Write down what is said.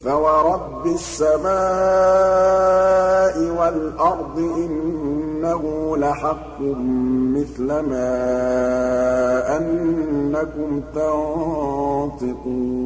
فَوَرَبِّ السَّمَاءِ وَالْأَرْضِ إِنَّهُ لَحَقٌّ مِّثْلَ مَا أَنَّكُمْ تَنطِقُونَ